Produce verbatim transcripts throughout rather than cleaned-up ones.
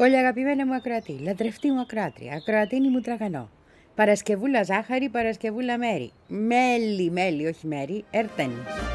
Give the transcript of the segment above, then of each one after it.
Πολύ αγαπημένη μου ακροατή, λατρευτή μου ακροάτρια, ακροατίνη μου τραγανό. Παρασκευούλα ζάχαρη, Παρασκευούλα μέρι. Μέλι, μέλι, όχι μέρι, έρτεν.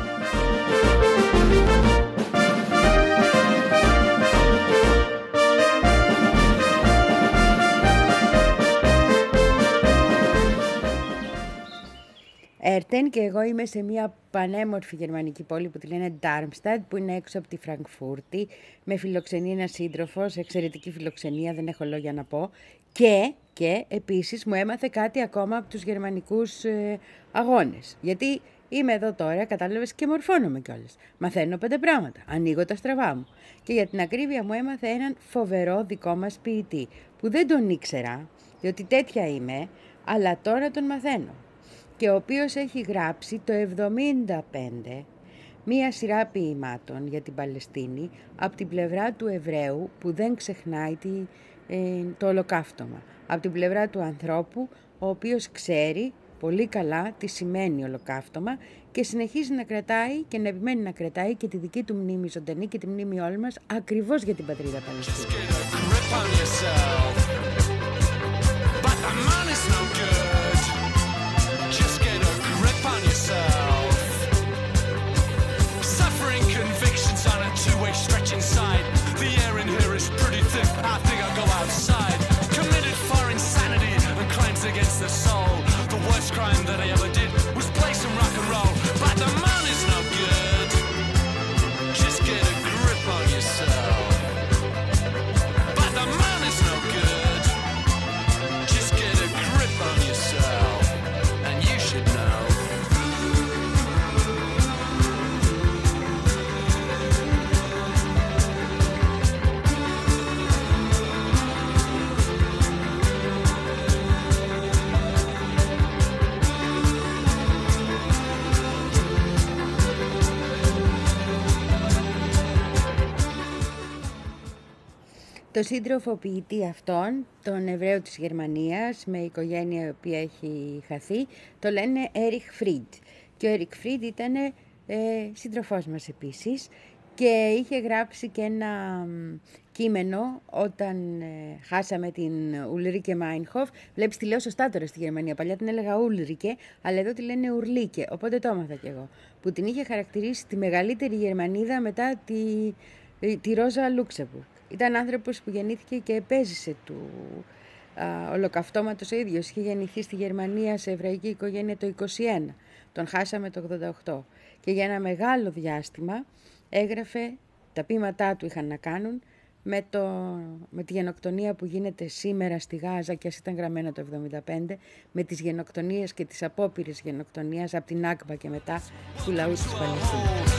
Έρτεν και εγώ είμαι σε μια πανέμορφη γερμανική πόλη που τη λένε Darmstadt, που είναι έξω από τη Φραγκφούρτη. Με φιλοξενεί ένας σύντροφος, εξαιρετική φιλοξενία, δεν έχω λόγια να πω. Και, και επίσης μου έμαθε κάτι ακόμα από τους γερμανικούς ε, αγώνες. Γιατί είμαι εδώ τώρα, κατάλαβες, και μορφώνομαι κιόλας. Μαθαίνω πέντε πράγματα, ανοίγω τα στραβά μου. Και για την ακρίβεια μου έμαθε έναν φοβερό δικό μας ποιητή, που δεν τον ήξερα, διότι τέτοια είμαι, αλλά τώρα τον μαθαίνω. Και ο οποίος έχει γράψει το εβδομήντα πέντε μία σειρά ποιημάτων για την Παλαιστίνη από την πλευρά του Εβραίου που δεν ξεχνάει τη, ε, το ολοκαύτωμα. Από την πλευρά του ανθρώπου ο οποίος ξέρει πολύ καλά τι σημαίνει ολοκαύτωμα και συνεχίζει να κρατάει και να επιμένει να κρατάει και τη δική του μνήμη ζωντανή και τη μνήμη όλη μας ακριβώς για την πατρίδα Παλαιστίνη. Suffering convictions on a two-way stretch inside. The air in here is pretty thick. I think I'll go outside. Committed for insanity and crimes against the soul. The worst crime that I ever did was play some rock and roll. But the money's no good. Just get a grip on yourself. But the money's no good. Just get a grip on yourself. And you should know. Το σύντροφο ποιητή αυτόν, τον Εβραίο της Γερμανίας, με οικογένεια η οποία έχει χαθεί, το λένε Έριχ Φρίντ. Και ο Έριχ Φρίντ ήταν ε, σύντροφός μας επίσης και είχε γράψει και ένα κείμενο όταν ε, χάσαμε την Ουλρίκε Μάινχοφ. Βλέπεις, τη λέω σωστά τώρα στη Γερμανία. Παλιά την έλεγα Ουλρίκε, αλλά εδώ τη λένε Ουρλίκε, οπότε το έμαθα κι εγώ. Που την είχε χαρακτηρίσει τη μεγαλύτερη Γερμανίδα μετά τη, τη Ρόζα Λούξεμπουργκ. Ήταν άνθρωπος που γεννήθηκε και επέζησε του α, ολοκαυτώματος ο ίδιος. Είχε γεννηθεί στη Γερμανία σε εβραϊκή οικογένεια το είκοσι ένα. Τον χάσαμε το ογδόντα οκτώ. Και για ένα μεγάλο διάστημα έγραφε, τα ποίηματά του είχαν να κάνουν με, το, με τη γενοκτονία που γίνεται σήμερα στη Γάζα, και ας ήταν γραμμένα το εβδομήντα πέντε, με τις γενοκτονίες και τις απόπειρες γενοκτονίας από την Άκμπα και μετά του λαού της Παλαιστίνης.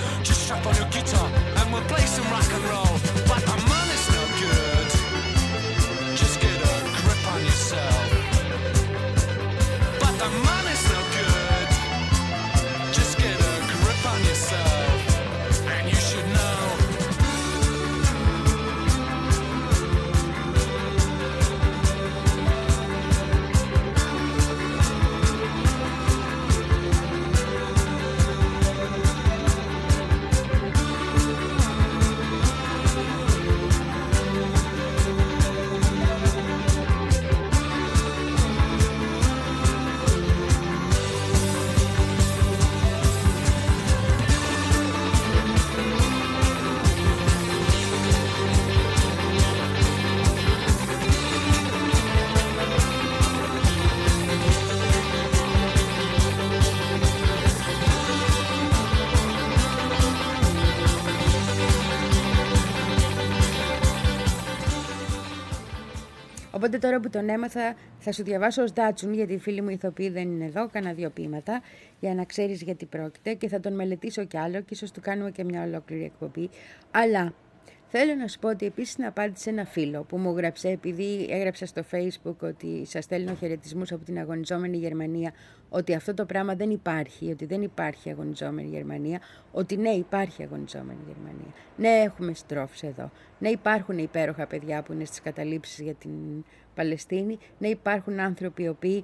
Οπότε τώρα που τον έμαθα θα σου διαβάσω ως Ντάτσουν, γιατί οι φίλοι μου ηθοποιοί δεν είναι εδώ, κάνα δύο ποίηματα για να ξέρεις γιατί πρόκειται, και θα τον μελετήσω κι άλλο και ίσως του κάνουμε και μια ολόκληρη εκπομπή. Αλλά θέλω να σου πω ότι επίσης να απάντησε ένα φίλο που μου γράψε, επειδή έγραψα στο Facebook ότι σας στέλνω χαιρετισμούς από την αγωνιζόμενη Γερμανία, ότι αυτό το πράγμα δεν υπάρχει, ότι δεν υπάρχει αγωνιζόμενη Γερμανία, ότι ναι, υπάρχει αγωνιζόμενη Γερμανία. Ναι, έχουμε στρόφους εδώ. Ναι, υπάρχουν υπέροχα παιδιά που είναι στις καταλήψεις για την Παλαιστίνη. Ναι, υπάρχουν άνθρωποι οι οποίοι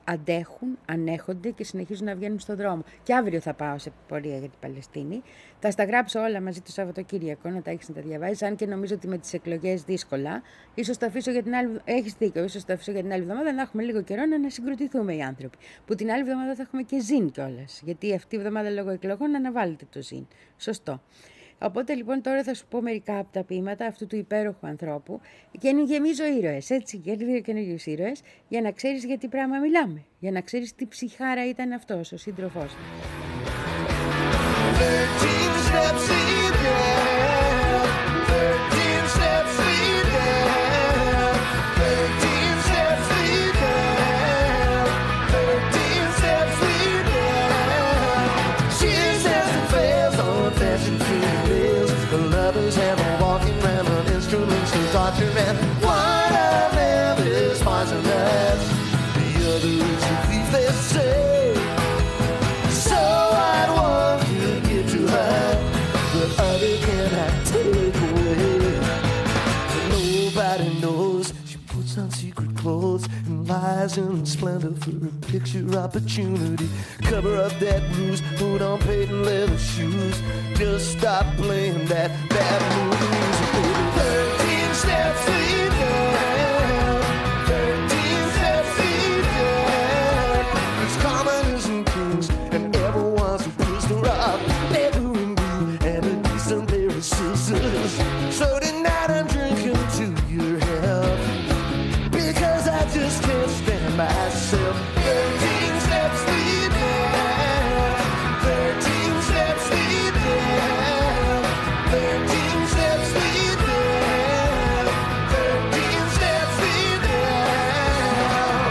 αντέχουν, ανέχονται και συνεχίζουν να βγαίνουν στον δρόμο. Και αύριο θα πάω σε πορεία για την Παλαιστίνη. Θα στα γράψω όλα μαζί το Σαββατοκύριακο, να τα έχεις να τα διαβάζεις. Αν και νομίζω ότι με τις εκλογές δύσκολα. Ίσως τα αφήσω για την άλλη. Έχεις δίκιο, ίσως τα αφήσω για την άλλη εβδομάδα να έχουμε λίγο καιρό να συγκροτηθούμε οι άνθρωποι. Που την άλλη εβδομάδα θα έχουμε και ζήν κιόλας. Γιατί αυτή η εβδομάδα λόγω εκλογών αναβάλλεται το ζήν. Σωστό. Οπότε λοιπόν τώρα θα σου πω μερικά από τα ποίηματα αυτού του υπέροχου ανθρώπου και γεμίζω ήρωες, έτσι, για δύο καινούριους ήρωες, για να ξέρεις για τι πράγμα μιλάμε, για να ξέρεις τι ψυχάρα ήταν αυτός ο σύντροφός του. And one of them is poisonous, the other is a thief, they say. So I'd want to get to her, but other can I take away? But nobody knows she puts on secret clothes and lies in splendor for a picture opportunity. Cover up that bruise, put on patent leather shoes. Just stop playing that bad music, baby. Thirteen steps lead down, thirteen steps lead down. It's commoners and kings and everyone's a prisoner of bedroom blue and a decent pair of scissors. So tonight I'm drinking to your health because I just can't stand myself. Thirteen steps lead down, thirteen steps lead down, thirteen steps lead down, thirteen steps lead down.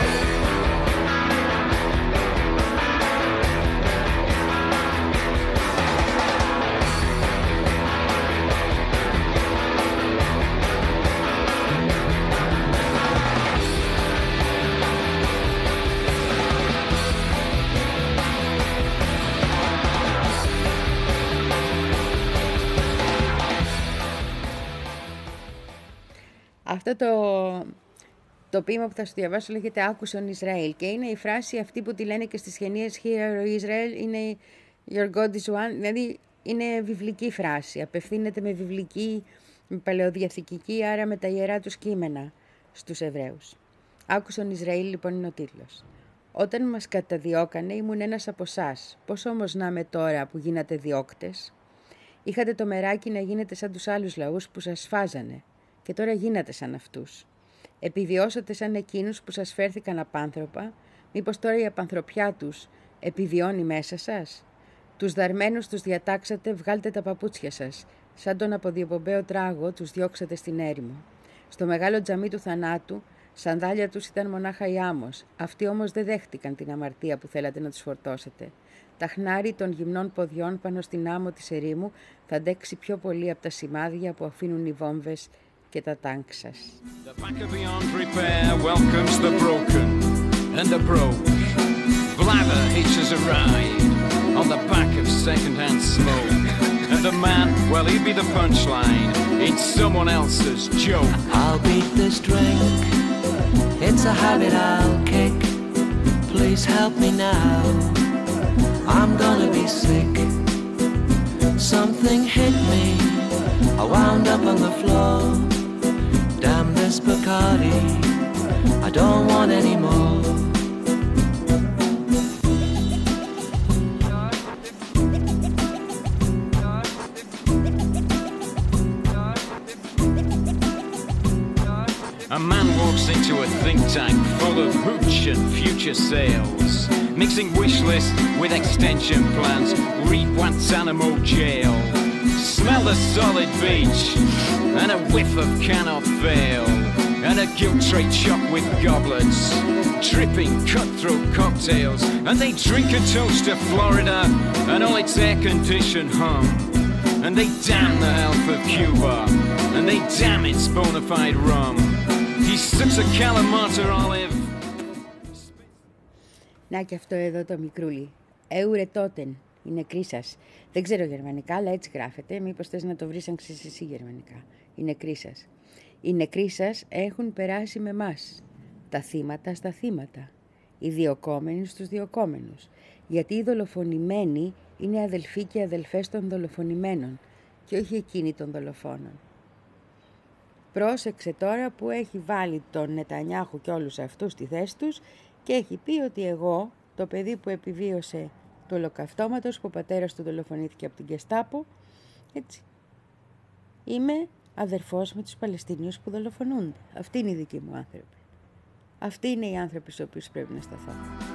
Αυτό το, το ποίημα που θα σου διαβάσω λέγεται «Άκουσον Ισραήλ» και είναι η φράση αυτή που τη λένε και στις ταινίες «Hear Israel», είναι «Your God is one», δηλαδή είναι βιβλική φράση, απευθύνεται με βιβλική, με παλαιοδιαθηκική, άρα με τα ιερά τους κείμενα στους Εβραίους. «Άκουσον Ισραήλ» λοιπόν είναι ο τίτλος. «Όταν μας καταδιώκανε ήμουν ένας από εσάς, πώς όμως να είμαι τώρα που γίνατε διώκτες? Είχατε το μεράκι να γίνετε σαν τους άλλους λαούς που σας φάζανε. Και τώρα γίνατε σαν αυτούς. Επιβιώσατε σαν εκείνους που σας φέρθηκαν απάνθρωπα, μήπως τώρα η απανθρωπιά τους επιβιώνει μέσα σας? Τους δαρμένους τους διατάξατε, βγάλτε τα παπούτσια σας. Σαν τον αποδιοπομπαίο τράγο τους διώξατε στην έρημο. Στο μεγάλο τζαμί του θανάτου, σανδάλια τους ήταν μονάχα η άμμος. Αυτοί όμως δεν δέχτηκαν την αμαρτία που θέλατε να τους φορτώσετε. Τα χνάρι των γυμνών ποδιών πάνω στην άμμο της ερήμου θα αντέξει πιο πολύ από τα σημάδια που αφήνουν οι βόμβες και τα τάγκ σας. The back of beyond repair welcomes the broken and the broke. Blather hitches a ride on the back of second-hand smoke. And the man, well, he'd be the punchline in someone else's joke. I'll beat this drink, it's a habit I'll kick. Please help me now, I'm gonna be sick. Something hit me, I wound up on the floor. Damn this Bacardi, I don't want any more. A man walks into a think tank full of hooch and future sales, mixing wish lists with extension plans. Read Guantanamo jail, smell the solid beach, and a whiff of cannot fail, and a guilt trade shop with goblets, dripping cutthroat cocktails, and they drink a toast to Florida and all its air-conditioned hum, and they damn the health of Cuba, and they damn its bona fide rum. He sips a Kalamata olive. Να και αυτό εδώ το μικρούλι. Εουρε τότεν. Η νεκρή σας. Δεν ξέρω γερμανικά, αλλά έτσι γράφεται. Μήπως θες να το βρεις αν ξέρεις εσύ γερμανικά. Η νεκρή σας. Οι νεκροί σας έχουν περάσει με μας. Τα θύματα στα θύματα. οι διωκόμενοι στους διωκόμενους. Γιατί οι δολοφονημένοι είναι αδελφοί και αδελφές των δολοφονημένων και όχι εκείνοι των δολοφόνων. Πρόσεξε τώρα που έχει βάλει τον Νετανιάχου και όλους αυτούς στη θέση τους και έχει πει ότι εγώ, το παιδί που επιβίωσε του ολοκαυτώματος, που ο πατέρας του δολοφονήθηκε από την Γκεστάπο, έτσι, είμαι αδερφός με τους Παλαιστινίους που δολοφονούνται. Αυτοί είναι οι δικοί μου άνθρωποι. Αυτοί είναι οι άνθρωποι στους οποίους πρέπει να σταθώ.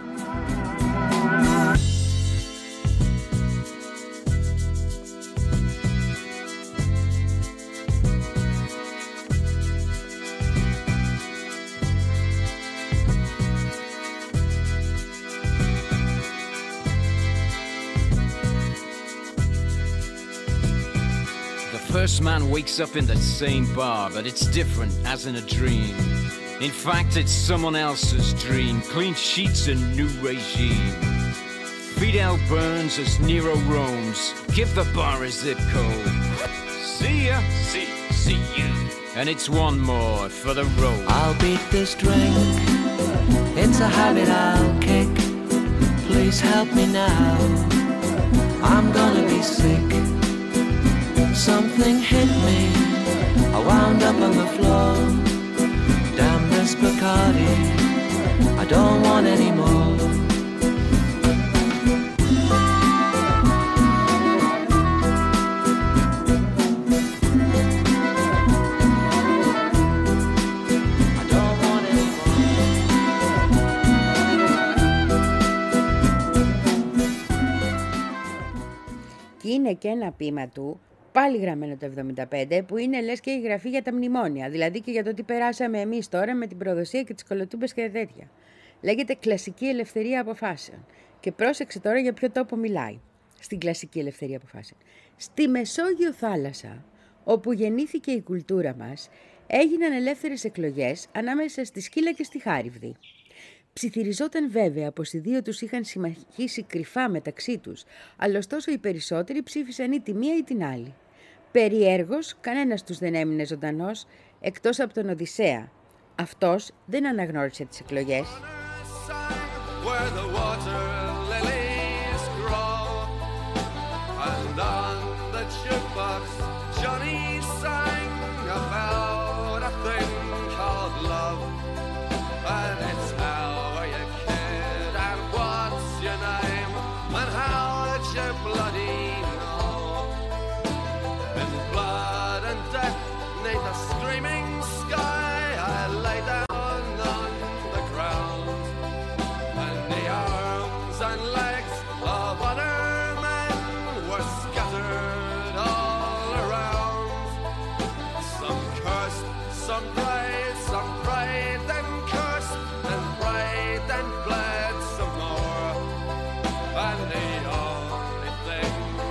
First man wakes up in the same bar, but it's different as in a dream. In fact, it's someone else's dream. Clean sheets and new regime. Fidel burns as Nero roams. Give the bar a zip code. See ya, see, see you. And it's one more for the road. I'll beat this drink. It's a habit I'll kick. Please help me now. I'm gonna be sick. Something hit me, I wound up on the floor. Damn this Bacardi, I don't want any more. I don't want any more. Και είναι και ένα ποίημα του, πάλι γραμμένο το εβδομήντα πέντε, που είναι λες και η γραφή για τα μνημόνια, δηλαδή και για το τι περάσαμε εμείς τώρα με την προδοσία και τις κολοτούμπες και τέτοια. Λέγεται κλασική ελευθερία αποφάσεων. Και πρόσεξε τώρα για ποιο τόπο μιλάει στην κλασική ελευθερία αποφάσεων. Στη Μεσόγειο θάλασσα, όπου γεννήθηκε η κουλτούρα μας, έγιναν ελεύθερες εκλογές ανάμεσα στη Σκύλα και στη Χάριβδη. Ψιθυριζόταν βέβαια πως οι δύο τους είχαν συμμαχήσει κρυφά μεταξύ τους, αλλά ωστόσο οι περισσότεροι ψήφισαν ή τη μία ή την άλλη. Περιέργως, κανένας τους δεν έμεινε ζωντανός, εκτός από τον Οδυσσέα. Αυτός δεν αναγνώρισε τις εκλογές. And the only thing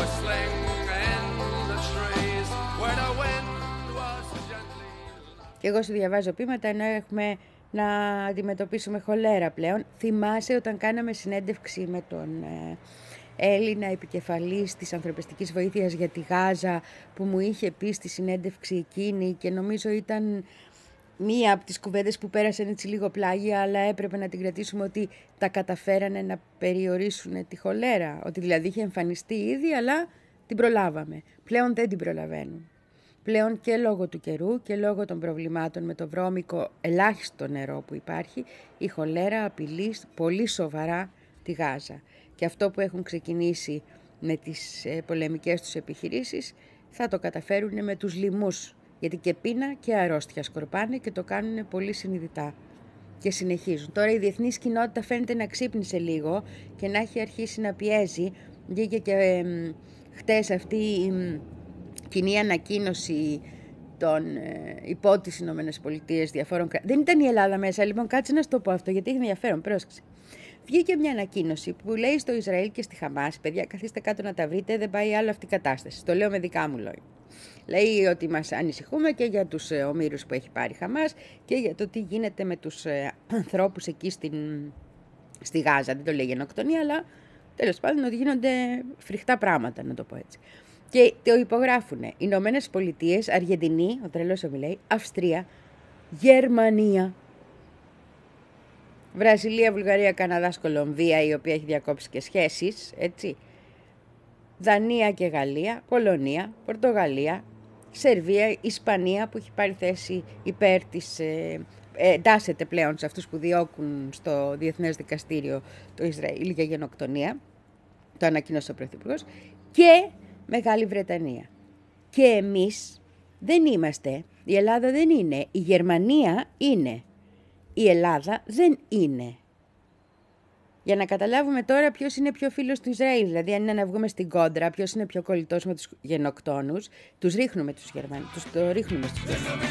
whistling in the trees where the wind was gently. Και εγώ σου διαβάζω ποίηματα ενώ έχουμε να αντιμετωπίσουμε χολέρα πλέον. Θυμάσαι όταν κάναμε συνέντευξη με τον ε, Έλληνα επικεφαλής της ανθρωπιστικής βοήθειας για τη Γάζα, που μου είχε πει στη συνέντευξη εκείνη, και νομίζω ήταν μία από τις κουβέντες που πέρασαν έτσι λίγο πλάγια, αλλά έπρεπε να την κρατήσουμε, ότι τα καταφέρανε να περιορίσουν τη χολέρα. Ότι δηλαδή είχε εμφανιστεί ήδη, αλλά την προλάβαμε. Πλέον δεν την προλαβαίνουν. Πλέον και λόγω του καιρού και λόγω των προβλημάτων με το βρώμικο ελάχιστο νερό που υπάρχει, η χολέρα απειλεί πολύ σοβαρά τη Γάζα. Και αυτό που έχουν ξεκινήσει με τις πολεμικές τους επιχειρήσεις θα το καταφέρουν με τους λοιμούς. Γιατί και πείνα και αρρώστια σκορπάνε και το κάνουν πολύ συνειδητά. Και συνεχίζουν. Τώρα η διεθνής κοινότητα φαίνεται να ξύπνησε λίγο και να έχει αρχίσει να πιέζει. Βγήκε και ε, χτες αυτή η ε, κοινή ανακοίνωση των ε, υπό τις Ηνωμένες Πολιτείες διαφόρων κρατών. Δεν ήταν η Ελλάδα μέσα, λοιπόν, κάτσε να σου το πω αυτό γιατί έχει ενδιαφέρον. Πρόσεξε. Βγήκε μια ανακοίνωση που λέει στο Ισραήλ και στη Χαμάς, παιδιά, καθίστε κάτω να τα βρείτε, δεν πάει άλλο αυτή η κατάσταση. Το λέω με δικά μου λόγια. Λέει ότι μας ανησυχούμε και για τους ε, ομήρους που έχει πάρει η Χαμάς και για το τι γίνεται με τους ε, ανθρώπους εκεί στην, στη Γάζα. Δεν το λέει γενοκτονία, αλλά τέλος πάντων ότι γίνονται φρικτά πράγματα, να το πω έτσι. Και το υπογράφουν οι Ηνωμένες Πολιτείες, Αργεντινή, ο τρελός ομιλέει, Αυστρία, Γερμανία, Βραζιλία, Βουλγαρία, Καναδάς, Κολομβία, η οποία έχει διακόψει και σχέσεις, έτσι. Δανία και Γαλλία, Πολωνία, Πορτογαλία, Σερβία, Ισπανία που έχει πάρει θέση υπέρ της, ε, εντάσσεται πλέον σε αυτούς που διώκουν στο Διεθνές Δικαστήριο το Ισραήλ για γενοκτονία, το ανακοίνωσε ο Πρωθυπουργός, και Μεγάλη Βρετανία. Και εμείς δεν είμαστε, η Ελλάδα δεν είναι, η Γερμανία είναι, η Ελλάδα δεν είναι. Για να καταλάβουμε τώρα ποιος είναι πιο φίλος του Ισραήλ, δηλαδή αν είναι να βγούμε στην κόντρα, ποιος είναι πιο κολλητός με τους γενοκτόνους, τους ρίχνουμε τους Γερμανούς, τους το ρίχνουμε στους Γερμανούς.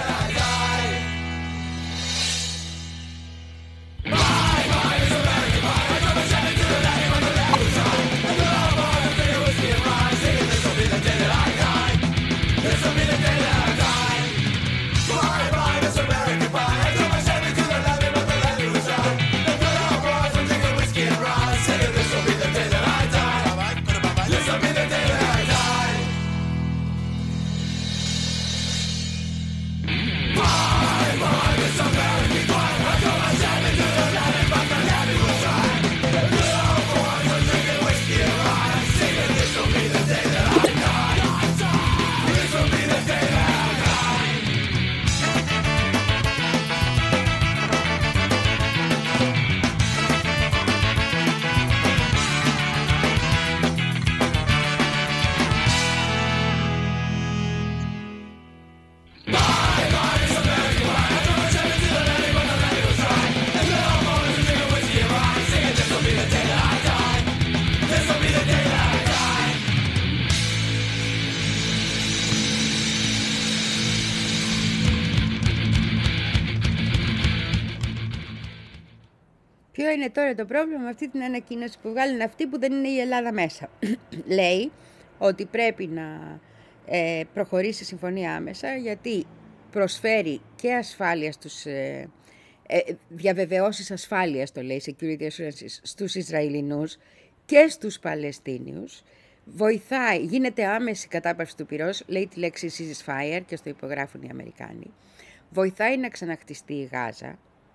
Ποιο είναι τώρα το πρόβλημα με αυτή την ανακοίνωση που βγάλουν αυτοί που δεν είναι η Ελλάδα μέσα. Λέει ότι πρέπει να ε, προχωρήσει συμφωνία άμεσα γιατί προσφέρει και ασφάλεια στους, ε, ε, διαβεβαιώσεις ασφάλειας, το λέει, security assurances, στους Ισραηλινούς και στους Παλαιστίνιους. Βοηθάει, γίνεται άμεση κατάπαυση του πυρός, λέει τη λέξη ceasefire και στο υπογράφουν οι Αμερικάνοι. Βοηθάει να ξαναχτιστεί η Γάζα,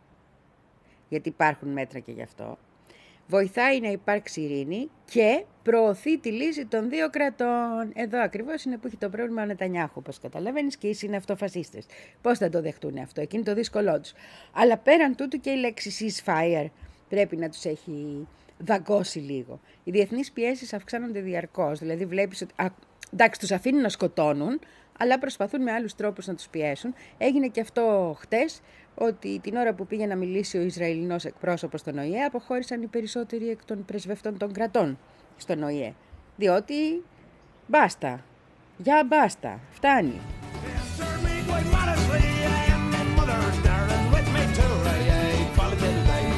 γιατί υπάρχουν μέτρα και γι' αυτό. Βοηθάει να υπάρξει ειρήνη και προωθεί τη λύση των δύο κρατών. Εδώ ακριβώς είναι που έχει το πρόβλημα ο Νετανιάχου, όπως καταλαβαίνεις, και οι συναυτοφασίστες. Πώς θα το δεχτούν αυτό, εκείνη το δύσκολό τους. Αλλά πέραν τούτου και η λέξη ceasefire πρέπει να τους έχει δαγκώσει λίγο. Οι διεθνείς πιέσεις αυξάνονται διαρκώς, δηλαδή βλέπεις ότι, α, εντάξει, τους αφήνουν να σκοτώνουν, αλλά προσπαθούν με άλλους τρόπους να τους πιέσουν. Έγινε και αυτό χτες, ότι την ώρα που πήγε να μιλήσει ο Ισραηλινός εκπρόσωπος στον Ο Η Ε, αποχώρησαν οι περισσότεροι εκ των πρεσβευτών των κρατών στον Ο Η Ε. Διότι μπάστα, για μπάστα, φτάνει.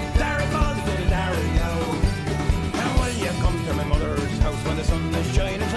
When the sun is shining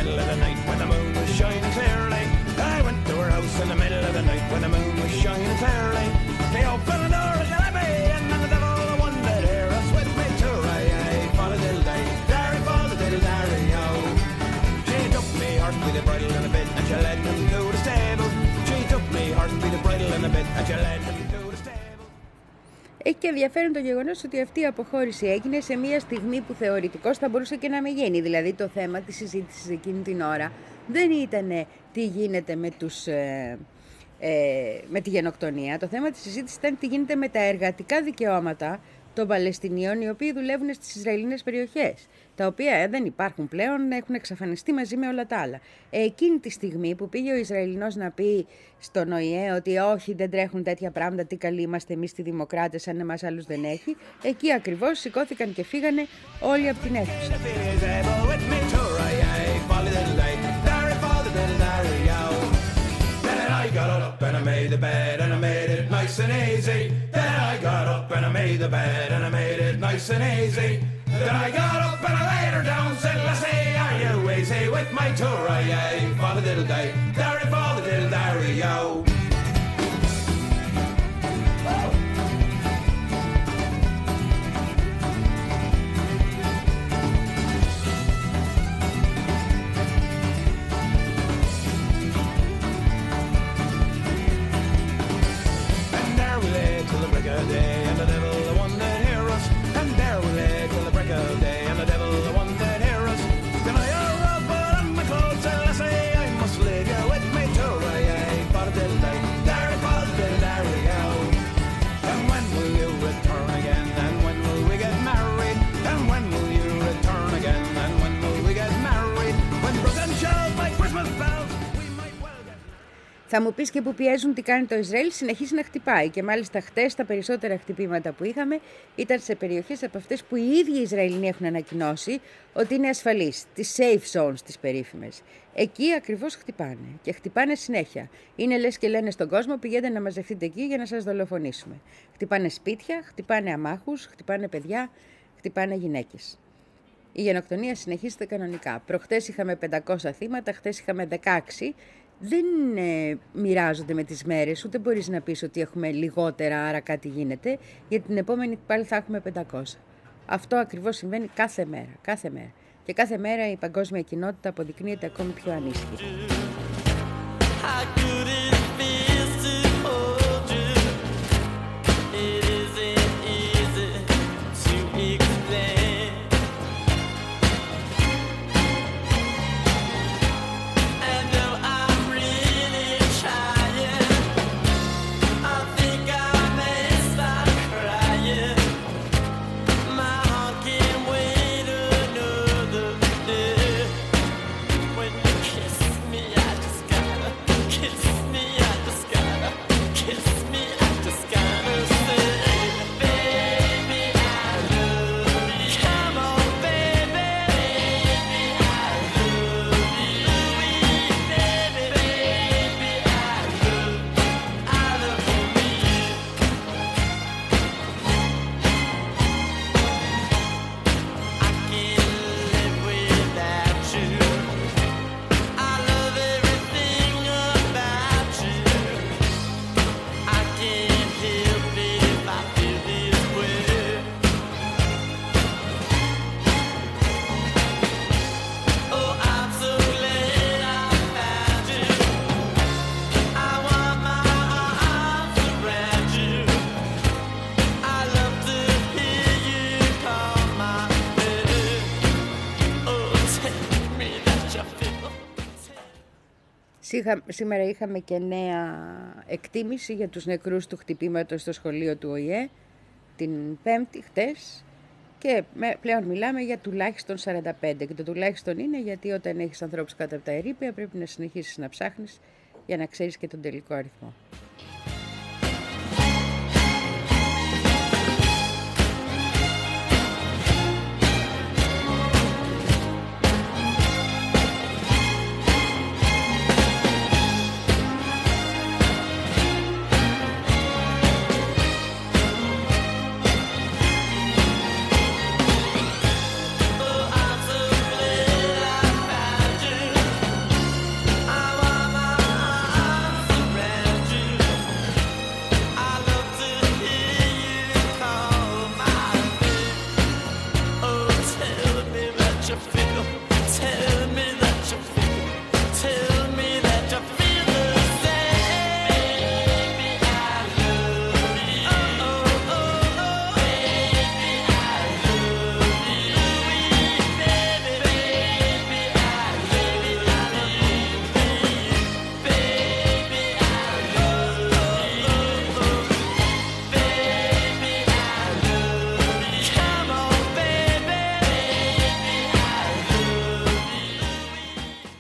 middle of the night when the moon was shining clearly. I went to her house in the middle of the night when the moon was shining clearly. They opened the door and let me in, and the devil the one that hear us with me too. I fall a diddle day, Larry fall a diddle Larry ho. She took me heart with the bridle and a bit, and she led him to the stable. She took me heart with the bridle and a bit, and she led him to the stable. Έχει και ενδιαφέρον το γεγονός ότι αυτή η αποχώρηση έγινε σε μια στιγμή που θεωρητικώς θα μπορούσε και να μην γίνει. Δηλαδή το θέμα της συζήτησης εκείνη την ώρα δεν ήταν τι γίνεται με, τους, ε, ε, με τη γενοκτονία. Το θέμα της συζήτησης ήταν τι γίνεται με τα εργατικά δικαιώματα των Παλαιστινίων οι οποίοι δουλεύουν στις Ισραηλινές περιοχές, τα οποία ε, δεν υπάρχουν πλέον, έχουν εξαφανιστεί μαζί με όλα τα άλλα. Ε, εκείνη τη στιγμή που πήγε ο Ισραηλινός να πει στον Ο Η Ε ότι όχι, δεν τρέχουν τέτοια πράγματα, τι καλοί είμαστε εμείς οι δημοκράτες, αν εμάς άλλους δεν έχει, εκεί ακριβώς σηκώθηκαν και φύγανε όλοι από την αίθουσα. I got up and I made the bed and I made it nice and easy. Then I got up and I made the bed and I made it nice and easy. Then I got up and I laid her down, said, let's say, are you easy with my tour? I ain't fall a diddle day, Larry fall a diddle Larry yo. Day and the devil the one that hear us, and there we lay till the break of day and the devil the one that hear us. Then I arose but on my clothes and I say I must leave you with me too. I ain't for the diddle day, Larry for the diddle Larry yo. And when will you return again? And when will we get married? And when will you return again? And when will we get married? When broken shells like Christmas bells. Θα μου πεις και που πιέζουν τι κάνει το Ισραήλ, συνεχίζει να χτυπάει και μάλιστα χτες τα περισσότερα χτυπήματα που είχαμε ήταν σε περιοχές από αυτές που οι ίδιοι οι Ισραηλινοί έχουν ανακοινώσει ότι είναι ασφαλείς, τις safe zones τις περίφημες. Εκεί ακριβώς χτυπάνε και χτυπάνε συνέχεια. Είναι λες και λένε στον κόσμο πηγαίνετε να μαζευτείτε εκεί για να σας δολοφονήσουμε. Χτυπάνε σπίτια, χτυπάνε αμάχους, χτυπάνε παιδιά, χτυπάνε γυναίκες. Η γενοκτονία συνεχίζεται κανονικά. Προχτές είχαμε πεντακόσια θύματα, χτες είχαμε δεκαέξι. Δεν ε, μοιράζονται με τις μέρες, ούτε μπορείς να πεις ότι έχουμε λιγότερα, άρα κάτι γίνεται, γιατί την επόμενη πάλι θα έχουμε πεντακόσια. Αυτό ακριβώς συμβαίνει κάθε μέρα, κάθε μέρα. Και κάθε μέρα η παγκόσμια κοινότητα αποδεικνύεται ακόμη πιο ανήσυχη. Σήμερα είχαμε και νέα εκτίμηση για τους νεκρούς του χτυπήματος στο σχολείο του Ο Η Ε την Πέμπτη, χτες, και πλέον μιλάμε για τουλάχιστον σαράντα πέντε, και το τουλάχιστον είναι γιατί όταν έχεις ανθρώπους κάτω από τα ερείπια πρέπει να συνεχίσεις να ψάχνεις για να ξέρεις και τον τελικό αριθμό. Oh, I'm so glad I found you.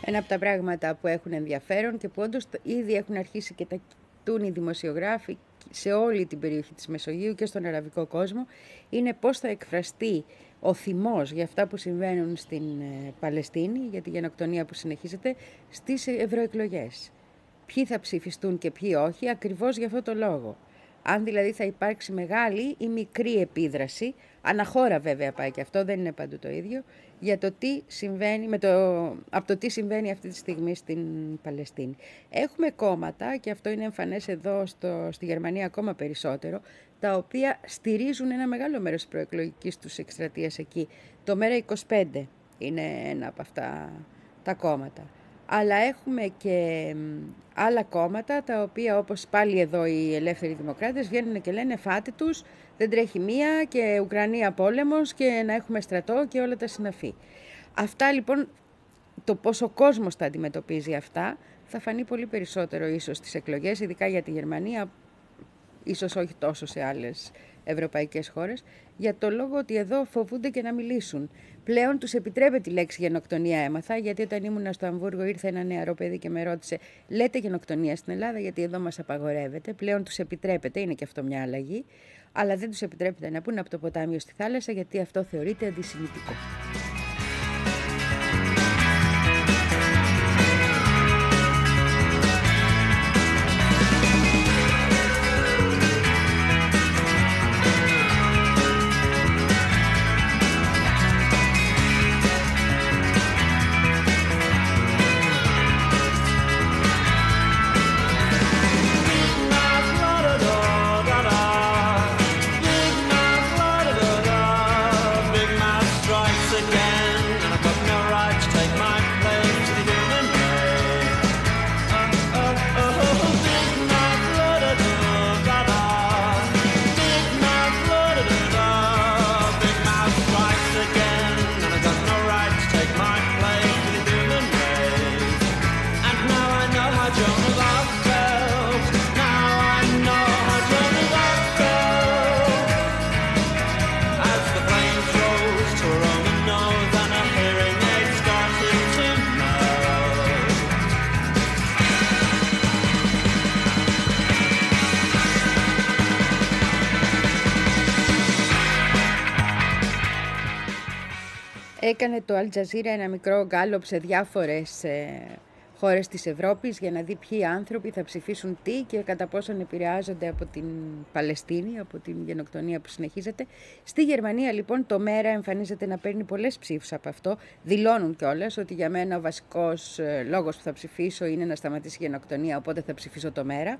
Ένα από τα πράγματα που έχουν ενδιαφέρον και που όντως ήδη έχουν αρχίσει και τα κοιτούν οι δημοσιογράφοι σε όλη την περιοχή της Μεσογείου και στον αραβικό κόσμο, είναι πώς θα εκφραστεί ο θυμός για αυτά που συμβαίνουν στην Παλαιστίνη, για τη γενοκτονία που συνεχίζεται, στις ευρωεκλογές. Ποιοι θα ψηφιστούν και ποιοι όχι, ακριβώς για αυτό το λόγο. Αν δηλαδή θα υπάρξει μεγάλη ή μικρή επίδραση, αναχώρα βέβαια πάει και αυτό, δεν είναι παντού το ίδιο, για το τι συμβαίνει, με το, από το τι συμβαίνει αυτή τη στιγμή στην Παλαιστίνη. Έχουμε κόμματα, και αυτό είναι εμφανές εδώ στο, στη Γερμανία ακόμα περισσότερο, τα οποία στηρίζουν ένα μεγάλο μέρος της προεκλογικής τους εκστρατείας εκεί. Το Μέρα είκοσι πέντε είναι ένα από αυτά τα κόμματα. Αλλά έχουμε και άλλα κόμματα, τα οποία όπως πάλι εδώ οι ελεύθεροι δημοκράτες βγαίνουν και λένε φάτε τους, δεν τρέχει μία και Ουκρανία πόλεμος και να έχουμε στρατό και όλα τα συναφή. Αυτά λοιπόν, το πόσο ο κόσμος τα αντιμετωπίζει αυτά, θα φανεί πολύ περισσότερο ίσως στις εκλογές, ειδικά για τη Γερμανία, ίσως όχι τόσο σε άλλες ευρωπαϊκές χώρες, για το λόγο ότι εδώ φοβούνται και να μιλήσουν. Πλέον τους επιτρέπεται η λέξη γενοκτονία, έμαθα, γιατί όταν ήμουν στο Αμβούργο ήρθε ένα νεαρό παιδί και με ρώτησε, λέτε γενοκτονία στην Ελλάδα, γιατί εδώ μας απαγορεύεται. Πλέον τους επιτρέπεται, είναι και αυτό μια αλλαγή, αλλά δεν τους επιτρέπεται να πούνε από το ποτάμιο στη θάλασσα, γιατί αυτό θεωρείται αντισημιτικό. Έκανε το Al Jazeera ένα μικρό γκάλωπ σε διάφορες ε, χώρες της Ευρώπης για να δει ποιοι άνθρωποι θα ψηφίσουν τι και κατά πόσον επηρεάζονται από την Παλαιστίνη, από την γενοκτονία που συνεχίζεται. Στη Γερμανία λοιπόν το Μέρα εμφανίζεται να παίρνει πολλές ψήφους από αυτό. Δηλώνουν κιόλας ότι για μένα ο βασικός ε, λόγος που θα ψηφίσω είναι να σταματήσει η γενοκτονία, οπότε θα ψηφίσω το Μέρα.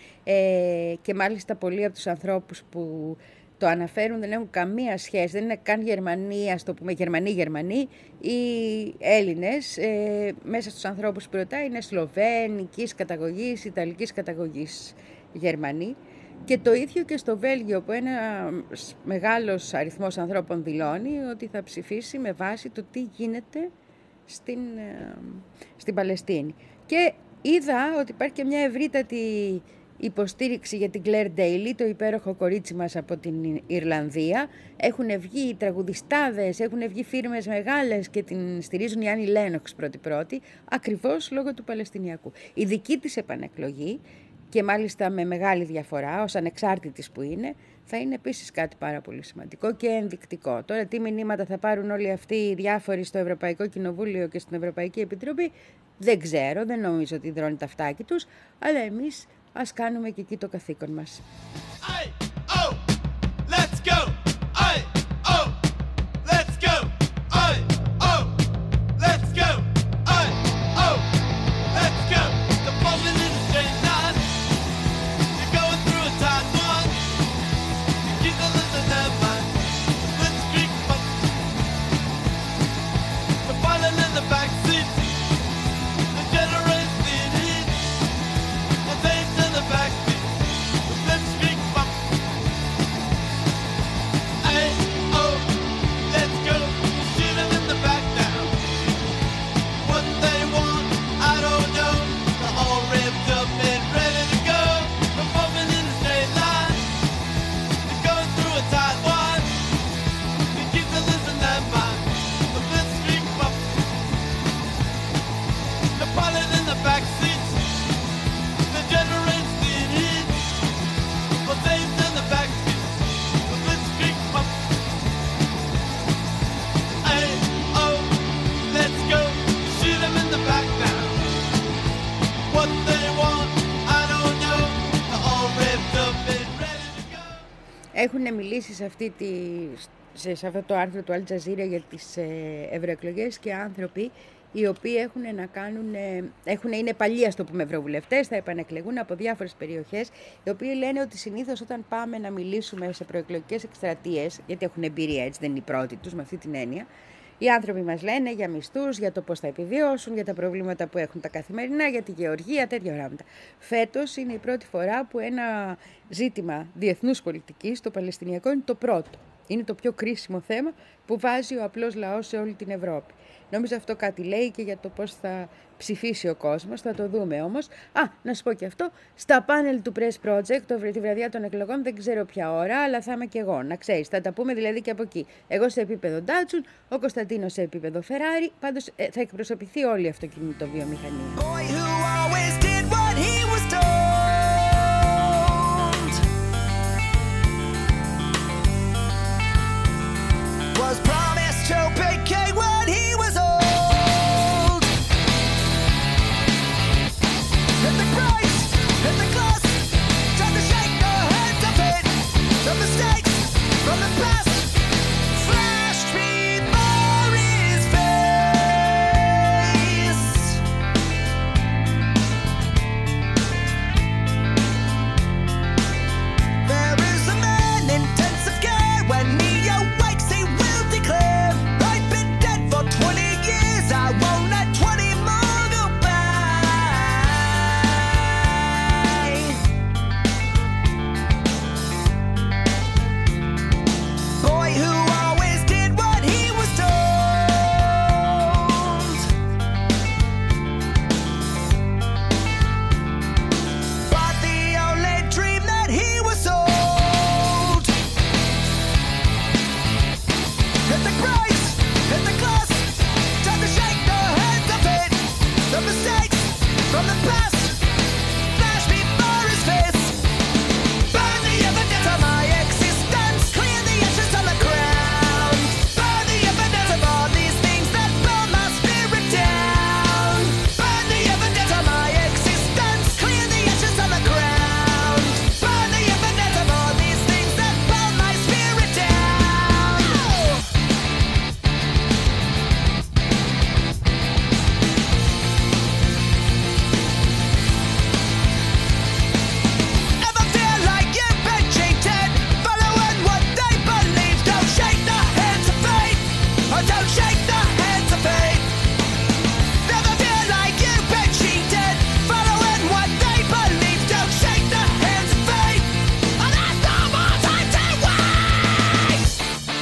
Ε, και μάλιστα πολλοί από τους ανθρώπους που το αναφέρουν δεν έχουν καμία σχέση, δεν είναι καν Γερμανοί, ας το πούμε Γερμανοί-Γερμανοί ή Έλληνες. Ε, μέσα στους ανθρώπους που ρωτάει είναι Σλοβαίνικης καταγωγής, Ιταλικής καταγωγής Γερμανοί. Και το ίδιο και στο Βέλγιο, που ένα μεγάλος αριθμός ανθρώπων δηλώνει ότι θα ψηφίσει με βάση το τι γίνεται στην, στην Παλαιστίνη. Και είδα ότι υπάρχει και μια ευρύτατη υποστήριξη για την Claire Daly, το υπέροχο κορίτσι μας από την Ιρλανδία. Έχουν βγει τραγουδιστάδες, έχουν βγει φίρμες μεγάλες και την στηρίζουν η Άννη Λένοξ πρώτη-πρώτη, ακριβώς λόγω του Παλαιστινιακού. Η δική της επανεκλογή, και μάλιστα με μεγάλη διαφορά, ως ανεξάρτητης που είναι, θα είναι επίσης κάτι πάρα πολύ σημαντικό και ενδεικτικό. Τώρα τι μηνύματα θα πάρουν όλοι αυτοί οι διάφοροι στο Ευρωπαϊκό Κοινοβούλιο και στην Ευρωπαϊκή Επιτροπή, δεν ξέρω, δεν νομίζω ότι δρώνει τα φτάκι τους, αλλά εμείς ας κάνουμε και εκεί το καθήκον μας. Aye, oh, let's go. Aye, oh, let's go. Aye, oh, let's go. Aye, oh, let's go. The moment in the straight line. You're going through a tight one. You keep the listen never mind. Let's speak up. The pilot in the back seat. The generates the heat. And they to the back. Let's speak up. έχουν μιλήσει σε, αυτή τη, σε, σε αυτό το άρθρο του Al Jazeera για τις ε, ευρωεκλογές και άνθρωποι οι οποίοι έχουν να κάνουν, έχουν, είναι παλιοί, ας το πούμε, ευρωβουλευτές, θα επανεκλεγούν από διάφορες περιοχές, οι οποίοι λένε ότι συνήθως όταν πάμε να μιλήσουμε σε προεκλογικές εκστρατείες, γιατί έχουν εμπειρία, έτσι δεν είναι η πρώτη τους με αυτή την έννοια, οι άνθρωποι μας λένε για μισθούς, για το πώς θα επιβιώσουν, για τα προβλήματα που έχουν τα καθημερινά, για τη γεωργία, τέτοια πράγματα. Φέτος είναι η πρώτη φορά που ένα ζήτημα διεθνούς πολιτικής, το Παλαιστινιακό, είναι το πρώτο. Είναι το πιο κρίσιμο θέμα που βάζει ο απλός λαός σε όλη την Ευρώπη. Νομίζω αυτό κάτι λέει και για το πώς θα ψηφίσει ο κόσμος, θα το δούμε όμως. Α, να σου πω και αυτό, στα πάνελ του Press Project, το, τη βραδιά των εκλογών, δεν ξέρω ποια ώρα, αλλά θα είμαι και εγώ, να ξέρεις, θα τα πούμε δηλαδή και από εκεί. Εγώ σε επίπεδο Datsun, ο Κωνσταντίνος σε επίπεδο Ferrari, πάντως ε, θα εκπροσωπηθεί όλη η αυτοκινητοβιομηχανία. Was promised to vacate when he was old. And the price, and the cost, tried to shake the hands of it. The mistakes from the past flashed before his face. There is a man in intensive care when he awakes, he will declare, I've been dead for twenty years, I won't let twenty more go by. Boy who always did what he was told, but the only dream that he was sold. And the price, and the cost, tried to shake the hands of it. The mistakes from the past flash before his face. Burn the evidence of my existence, clear the ashes on the ground. Burn the evidence of all these things that burn my spirit down. Burn the evidence of my existence, clear the ashes on the ground. Burn the evidence of all these things that burn my spirit down. Ever feel like you've been cheated? Following what they believe. Don't shake the hands of fate, or don't shake the hands of fate. Never feel like you've been cheated? Following what they believe. Don't shake the hands of fate, or there's no more time to waste.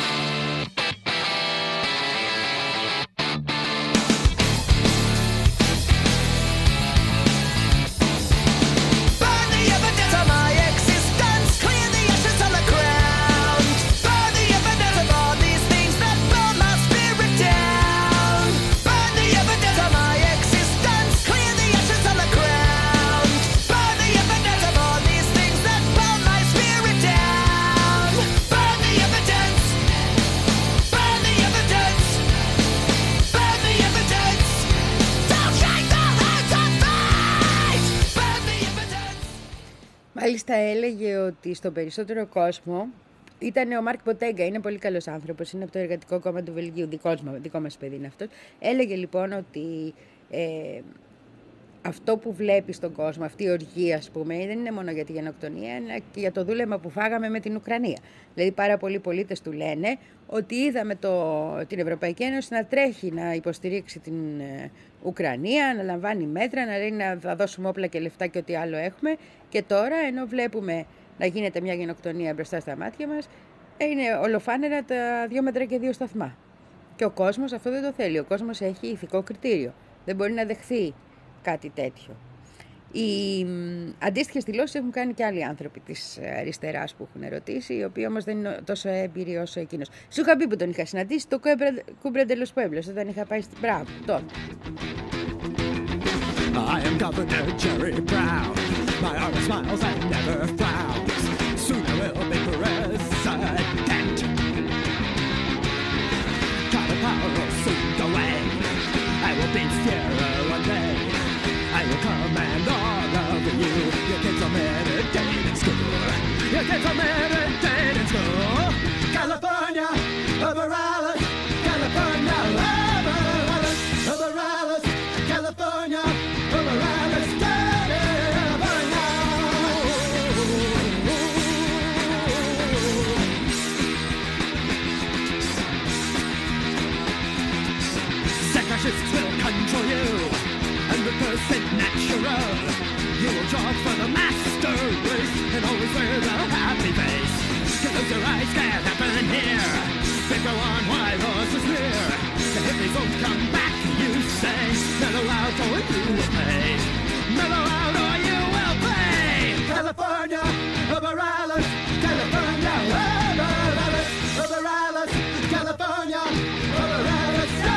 Burn the evidence of my existence, clear the ashes on the ground. Burn the evidence of all these things that burn my spirit down. Burn the evidence of my existence, clear the ashes on the ground. Burn the evidence of all these things that burn my spirit down. Burn the evidence. Burn the evidence. Burn the evidence. Don't shake the hands of fate. Burn the evidence. Μάλιστα έλεγε ότι στον περισσότερο κόσμο ήταν ο Μάρκ Ποτέγκα, είναι πολύ καλός άνθρωπος, είναι από το Εργατικό Κόμμα του Βελγίου, δικός, μα- δικό μας παιδί είναι αυτός. Έλεγε λοιπόν ότι ε, αυτό που βλέπει στον κόσμο, αυτή η οργή ας πούμε, δεν είναι μόνο για τη γενοκτονία, είναι και για το δούλεμα που φάγαμε με την Ουκρανία. Δηλαδή πάρα πολλοί πολίτες του λένε ότι είδαμε το, την Ευρωπαϊκή Ένωση να τρέχει να υποστηρίξει την ε, Ουκρανία, να λαμβάνει μέτρα, να λέει να θα δώσουμε όπλα και λεφτά και ό,τι άλλο έχουμε, και τώρα ενώ βλέπουμε να γίνεται μια γενοκτονία μπροστά στα μάτια μας, είναι ολοφάνερα τα δύο μέτρα και δύο σταθμά. Και ο κόσμος αυτό δεν το θέλει. Ο κόσμος έχει ηθικό κριτήριο. Δεν μπορεί να δεχθεί κάτι τέτοιο. Οι αντίστοιχες δηλώσεις έχουν κάνει και άλλοι άνθρωποι της αριστεράς που έχουν ερωτήσει, οι οποίοι όμως δεν είναι τόσο έμπειροι όσο εκείνος. Σου είχα πει που τον είχα συναντήσει, το Cumbre de los Pueblos, όταν είχα πάει στην Μπράβο, τότε. I am Governor Jerry Brown. My arm smiles and never frowns. Soon I will be president. Private power will soon go away. I will be Sierra one day. I will command all of you. Your kids are meditating in school. Your kids are meditating in school. California, over Alice, California. Fascists will control you, and the percent natural. You will jog for the master race, and always wear the happy face. Close your eyes, can't happen here. They go on while horses near. And if they don't come back, you say, mellow out or you will pay. Mellow out or you will pay. California, over Alice, California, over Alice, over Alice, California, over Alice, California.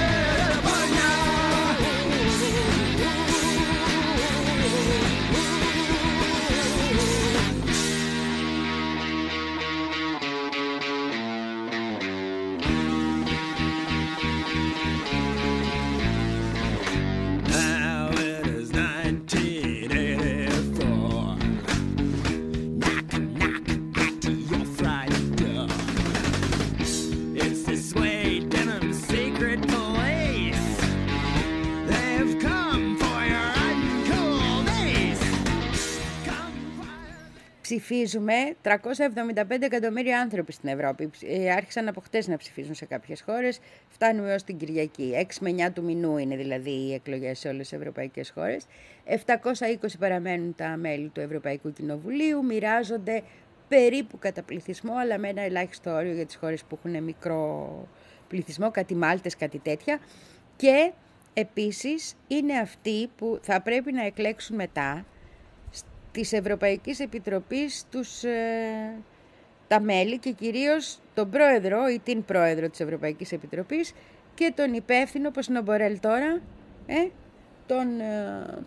Ψηφίζουμε τριακόσια εβδομήντα πέντε εκατομμύρια άνθρωποι στην Ευρώπη. Ε, άρχισαν από χτες να ψηφίζουν σε κάποιες χώρες. Φτάνουμε έως την Κυριακή. έξι με εννιά του μηνού είναι δηλαδή οι εκλογές σε όλες τις ευρωπαϊκές χώρες. επτακόσια είκοσι παραμένουν τα μέλη του Ευρωπαϊκού Κοινοβουλίου. Μοιράζονται περίπου κατά πληθυσμό, αλλά με ένα ελάχιστο όριο για τις χώρες που έχουν μικρό πληθυσμό, κάτι Μάλτες, κάτι τέτοια. Και επίσης είναι αυτοί που θα πρέπει να εκλέξουν μετά της Ευρωπαϊκής Επιτροπής τους, ε, τα μέλη και κυρίως τον πρόεδρο ή την πρόεδρο της Ευρωπαϊκής Επιτροπής και τον υπεύθυνο, όπως είναι ο Μπορέλ τώρα, ε, των, ε,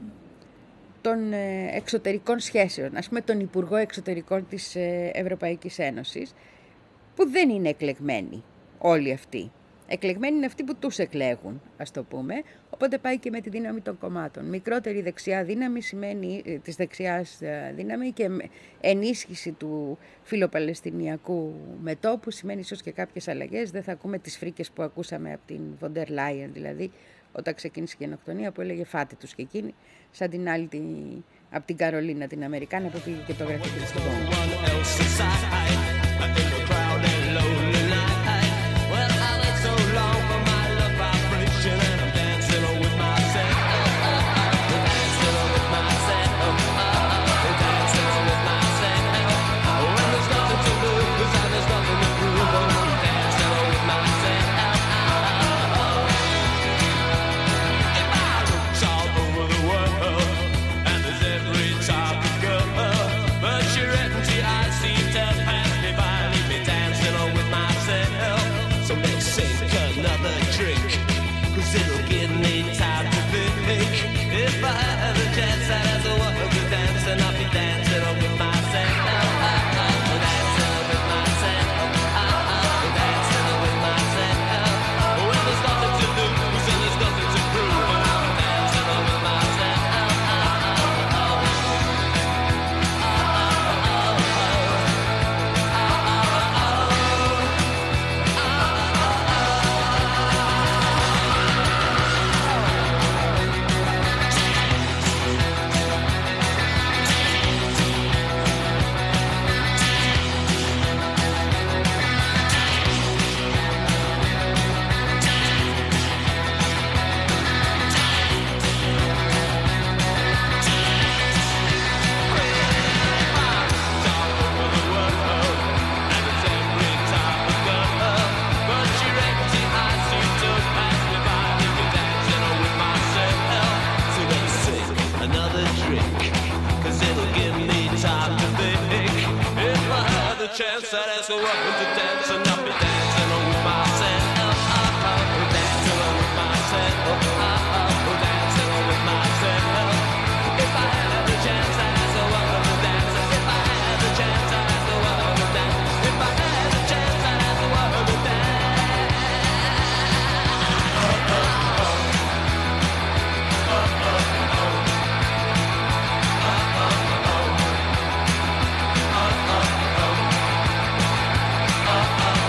των ε, εξωτερικών σχέσεων, ας πούμε τον Υπουργό Εξωτερικών της ε, Ευρωπαϊκής Ένωσης, που δεν είναι εκλεγμένοι όλοι αυτοί. Εκλεγμένοι είναι αυτοί που τους εκλέγουν, ας το πούμε, οπότε πάει και με τη δύναμη των κομμάτων. Μικρότερη δεξιά δύναμη σημαίνει, της δεξιάς δύναμη και ενίσχυση του φιλοπαλαιστινιακού μετώπου σημαίνει ίσως και κάποιες αλλαγές. Δεν θα ακούμε τις φρίκες που ακούσαμε από την Βοντερ Λάιεν, δηλαδή όταν ξεκίνησε η γενοκτονία που έλεγε φάτε τους και εκείνη, σαν την άλλη την, από την Καρολίνα την Αμερικάνα που πήγε και το γραφείο στον κόμμα. Oh,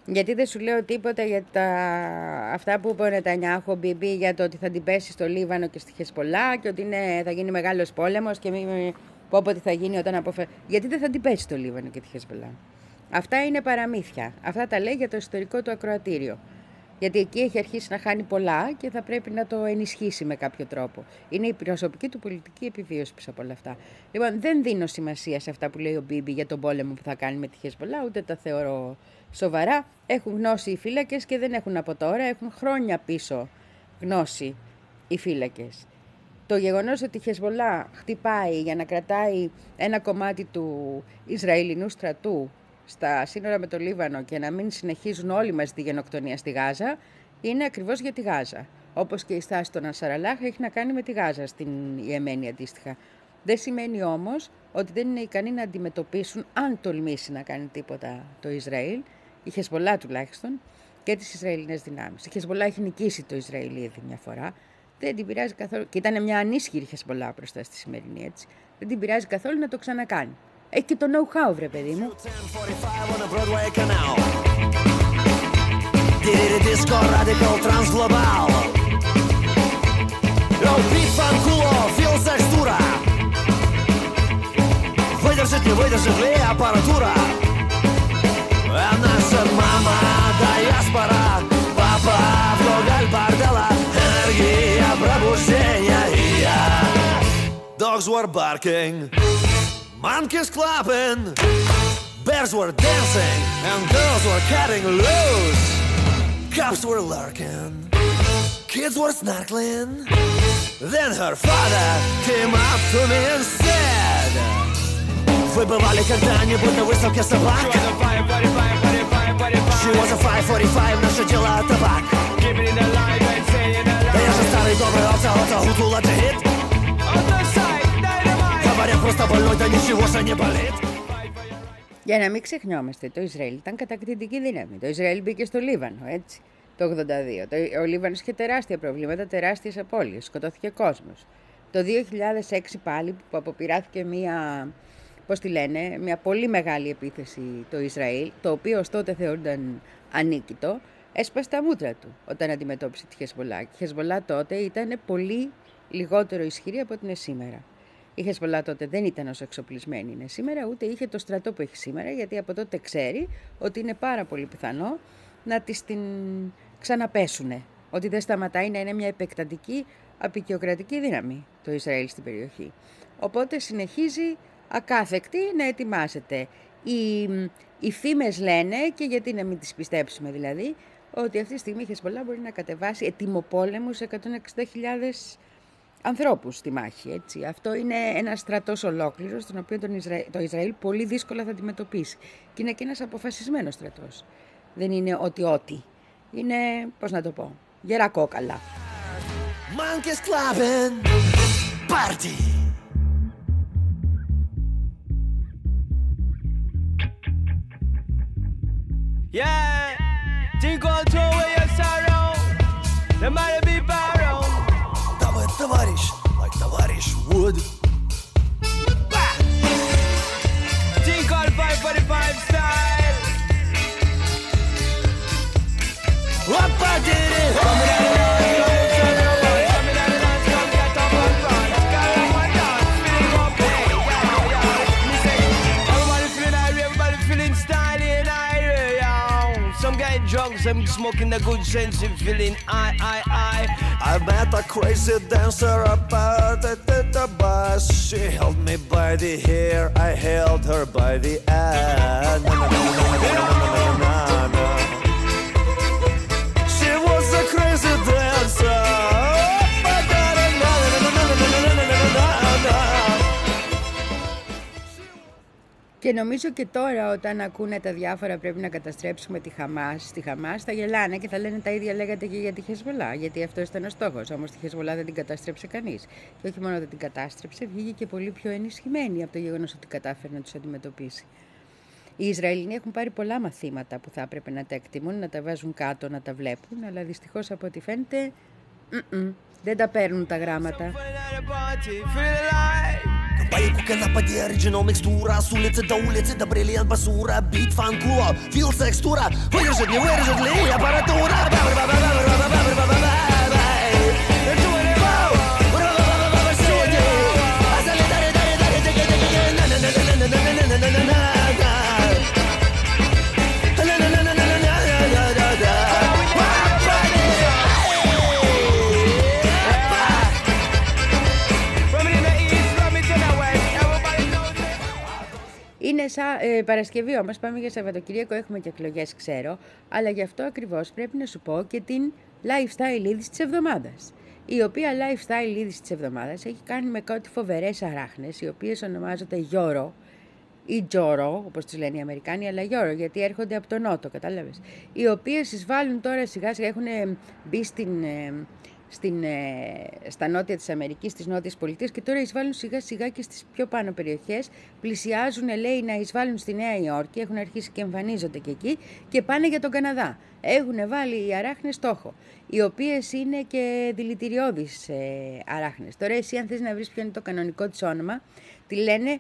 Γιατί δεν σου λέω τίποτα για τα... αυτά που είπε ο Νετανιάχου, ο Μπίμπι, για το ότι θα την πέσει στο Λίβανο και στη Χεσπολά και ότι είναι... θα γίνει μεγάλος πόλεμος και μη... πω πω τι θα γίνει όταν αποφε... Γιατί δεν θα την πέσει στο Λίβανο και τη Χεσπολά. Αυτά είναι παραμύθια. Αυτά τα λέει για το ιστορικό του ακροατήριο. Γιατί εκεί έχει αρχίσει να χάνει πολλά και θα πρέπει να το ενισχύσει με κάποιο τρόπο. Είναι η προσωπική του πολιτική επιβίωση πίσω από όλα αυτά. Λοιπόν, δεν δίνω σημασία σε αυτά που λέει ο Μπίμπι για τον πόλεμο που θα κάνει με τη Χεσπολά, ούτε τα θεωρώ σοβαρά. Έχουν γνώση οι φύλακες και δεν έχουν από τώρα, έχουν χρόνια πίσω γνώση οι φύλακες. Το γεγονός ότι η Χεσπολά χτυπάει για να κρατάει ένα κομμάτι του Ισραηλινού στρατού στα σύνορα με το Λίβανο και να μην συνεχίζουν όλοι μας τη γενοκτονία στη Γάζα, είναι ακριβώς για τη Γάζα. Όπως και η στάση των Νασαραλάχ έχει να κάνει με τη Γάζα στην Ιεμένη αντίστοιχα. Δεν σημαίνει όμως ότι δεν είναι ικανοί να αντιμετωπίσουν, αν τολμήσει να κάνει τίποτα το Ισραήλ, η Χεσπολά τουλάχιστον, και τις Ισραηλινές δυνάμεις. Η Χεσπολά έχει νικήσει το Ισραήλ ήδη μια φορά. Δεν την πειράζει καθόλου. Και ήταν μια ανίσχυρη Χεσπολά μπροστά στη σημερινή, έτσι. Δεν την πειράζει καθόλου να το ξανακάνει. Έχει και το know-how, βρε παιδί μου. Выдержит, не выдержит ли аппаратура? А наша мама диаспора, папа вдоль бордела, энергия пробуждения. И я. Dogs were barking, monkeys clapping, bears were dancing, and girls were cutting loose. Cops were lurking, kids were snorkeling. Then her father came up to me and said, вы бывали когда-нибудь на выставке собак? She was a five forty-five, наше дело табак. Да я же старый добрый ота-ота, хутула джихит. Говорят, просто больной, да ничего же не болит. Για να μην ξεχνιόμαστε, το Ισραήλ ήταν κατακτητική δύναμη. Το Ισραήλ μπήκε στο Λίβανο, έτσι, το ογδόντα δύο. Ο Λίβανος είχε τεράστια προβλήματα, τεράστιες απώλειες, σκοτώθηκε κόσμος. Το δύο χιλιάδες έξι πάλι που αποπειράθηκε μία, πώς τη λένε, μια πολύ μεγάλη επίθεση το Ισραήλ, το οποίο ως τότε θεωρούνταν ανίκητο, έσπασε τα μούτρα του όταν αντιμετώπισε τη Χεσπολά. Η Χεσπολά τότε ήταν πολύ λιγότερο ισχυρή από ό,τι είναι σήμερα. Η Χεσπολά τότε δεν ήταν όσο εξοπλισμένη είναι σήμερα, ούτε είχε το στρατό που έχει σήμερα, γιατί από τότε ξέρει ότι είναι πάρα πολύ πιθανό να της την ξαναπέσουνε. Ότι δεν σταματάει να είναι μια επεκτατική απεικιοκρατική δύναμη το Ισραήλ στην περιοχή. Οπότε συνεχίζει ακάθεκτη να ετοιμάζεται. Οι, οι φήμες λένε, και γιατί να μην τις πιστέψουμε δηλαδή, ότι αυτή τη στιγμή η Χεσπολά μπορεί να κατεβάσει ετοιμοπόλεμους εκατόν εξήντα χιλιάδες ανθρώπους στη μάχη. Έτσι. Αυτό είναι ένα στρατός ολόκληρος, τον οποίο τον Ισρα... το Ισραήλ πολύ δύσκολα θα αντιμετωπίσει. Και είναι και ένας αποφασισμένος στρατός. Δεν είναι ότι-ότι. Είναι, πώς να το πω, γερά κόκαλα. Monkeys clubbing, party. Yeah, think all throw away your sorrow. There might be borrow. Давай, товарищ, like товарищ would. Think all five forty-five style. What I did it. Drugs, I'm smoking the good sense and feeling I, I, I. I met a crazy dancer about at the bus. She held me by the hair, I held her by the ass. Na, na, na, na, na, na, na, na. She was a crazy dancer. Και νομίζω και τώρα όταν ακούνε τα διάφορα πρέπει να καταστρέψουμε τη Χαμάς, τη Χαμάς θα γελάνε και θα λένε τα ίδια λέγατε και για τη Χεσβολά, γιατί αυτό ήταν ο στόχος. Όμως τη Χεσβολά δεν την κατάστρεψε κανείς. Και όχι μόνο δεν την κατάστρεψε, βγήκε και πολύ πιο ενισχυμένη από το γεγονός ότι κατάφερε να τους αντιμετωπίσει. Οι Ισραηλινοί έχουν πάρει πολλά μαθήματα που θα έπρεπε να τα εκτιμούν, να τα βάζουν κάτω, να τα βλέπουν, αλλά δυστυχώς από ό,τι φαίνεται δεν τα παίρνουν τα γράμματα. Baie cu canapa de original mixtura. Sulițe de ulițe de brilliant basura. Beat, fan, culo, feel, textura. Where is it, where is it, Lee? Aparatura. Είναι σαν ε, Παρασκευή όμως, πάμε για Σαββατοκύριακο, έχουμε και εκλογές ξέρω, αλλά γι' αυτό ακριβώς πρέπει να σου πω και την lifestyle είδηση της εβδομάδας. Η οποία lifestyle είδηση της εβδομάδας έχει κάνει με κάτι φοβερές αράχνες, οι οποίες ονομάζονται Γιώρο ή Τζόρο, όπως τους λένε οι Αμερικάνοι, αλλά Γιώρο γιατί έρχονται από τον Νότο, κατάλαβες. Οι οποίες εισβάλλουν τώρα σιγά σιγά, έχουν μπει στην... Ε, Στην, ε, στα νότια της Αμερικής, στις νότιες πολιτείες και τώρα εισβάλλουν σιγά σιγά και στις πιο πάνω περιοχές, πλησιάζουν λέει να εισβάλλουν στη Νέα Υόρκη, έχουν αρχίσει και εμφανίζονται και εκεί και πάνε για τον Καναδά. Έχουν βάλει οι αράχνες στόχο, οι οποίες είναι και δηλητηριώδεις ε, αράχνες. Τώρα εσύ αν θες να βρεις ποιο είναι το κανονικό της όνομα, τη λένε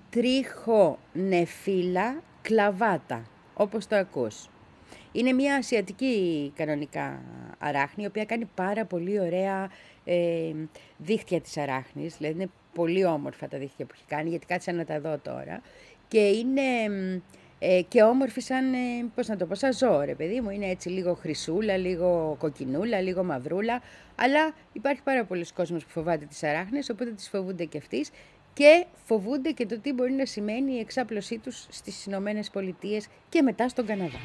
τριχονεφίλα κλαβάτα, όπως το ακούς. Είναι μια ασιατική κανονικά αράχνη, η οποία κάνει πάρα πολύ ωραία ε, δίχτυα της αράχνης. Δηλαδή είναι πολύ όμορφα τα δίχτυα που έχει κάνει, γιατί κάτσα να τα δω τώρα. Και είναι ε, και όμορφη σαν, ε, πώς να το πω, σαν ζώο ρε παιδί μου. Είναι έτσι λίγο χρυσούλα, λίγο κοκκινούλα, λίγο μαυρούλα. Αλλά υπάρχει πάρα πολλοί κόσμος που φοβάται τις αράχνες, οπότε τις φοβούνται και αυτοί. Και φοβούνται και το τι μπορεί να σημαίνει η εξάπλωσή τους στις Ηνωμένες Πολιτείες και μετά στον Καναδά.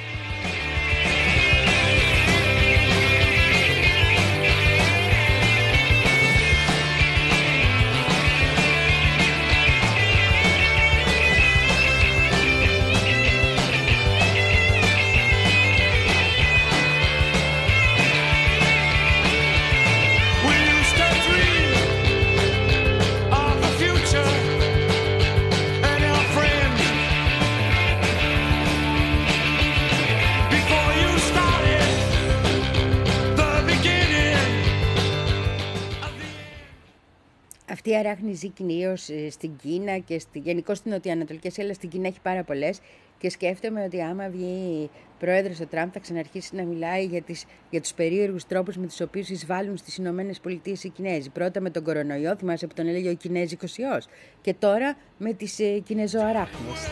Αυτή η αράχνη ζει κυρίως στην Κίνα και στη, γενικώς στην Νοτιοανατολική Ασία, αλλά στην Κίνα έχει πάρα πολλές και σκέφτομαι ότι άμα βγει πρόεδρος ο Τραμπ θα ξαναρχίσει να μιλάει για, τις, για τους περίεργους τρόπους με τους οποίους εισβάλλουν στις Ηνωμένες Πολιτείες οι Κινέζοι. Πρώτα με τον κορονοϊό, θυμάσαι που τον έλεγε ο Κινέζικος ιός, και τώρα με τις ε, Κινεζοαράχνες.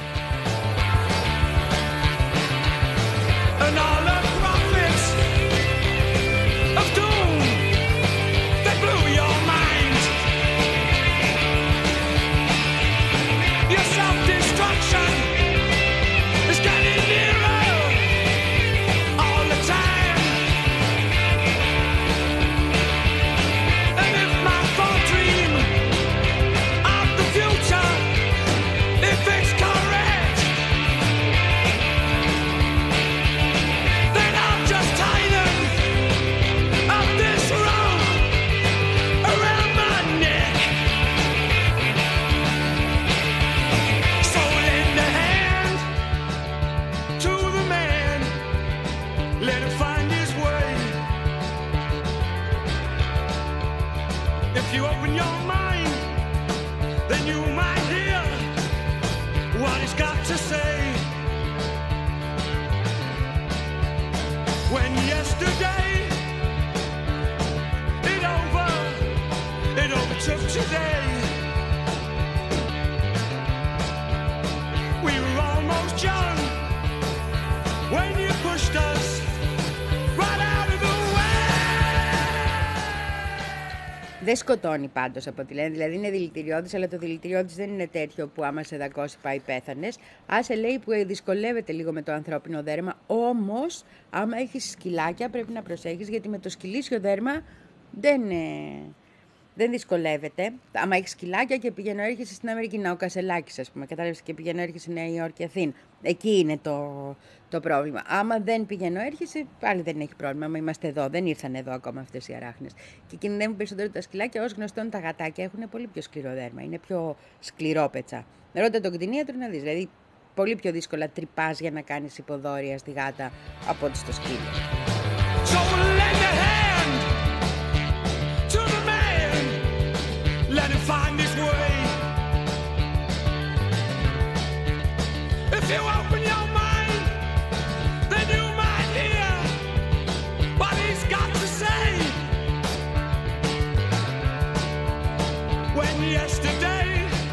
Δεν σκοτώνει πάντως από ό,τι λένε, δηλαδή είναι δηλητηριώδης, αλλά το δηλητηριώδης δεν είναι τέτοιο που άμα σε δακώσει πάει πέθανες. Άσε λέει που δυσκολεύεται λίγο με το ανθρώπινο δέρμα, όμως άμα έχεις σκυλάκια πρέπει να προσέχεις, γιατί με το σκυλίσιο δέρμα δεν, ε, δεν δυσκολεύεται. Άμα έχεις σκυλάκια και πηγαίνω έρχεσαι στην Αμερική, να ο Κασελάκης ας πούμε, κατάλαβες, και πηγαίνω έρχεσαι στη Νέα Υόρκη, Αθήνα. Εκεί είναι το, το πρόβλημα. Άμα δεν πηγαίνω έρχεσαι, πάλι δεν έχει πρόβλημα. Άμα είμαστε εδώ, δεν ήρθαν εδώ ακόμα αυτές οι αράχνες. Και κινδυνεύουν περισσότερο τα σκυλάκια, ως γνωστόν τα γατάκια έχουν πολύ πιο σκληρό δέρμα, είναι πιο σκληρόπετσα. Ρώτα τον κτηνίατρο να δεις, δηλαδή πολύ πιο δύσκολα τρυπάς για να κάνεις υποδόρια στη γάτα από ό,τι στο σκύλο. So lend a hand to the man, let him find his way. you open your mind, then you might hear what he's got to say. When yesterday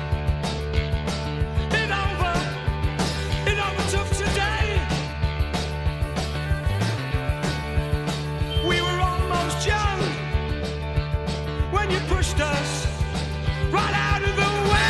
it over, it overtook today. We were almost young when you pushed us right out of the way.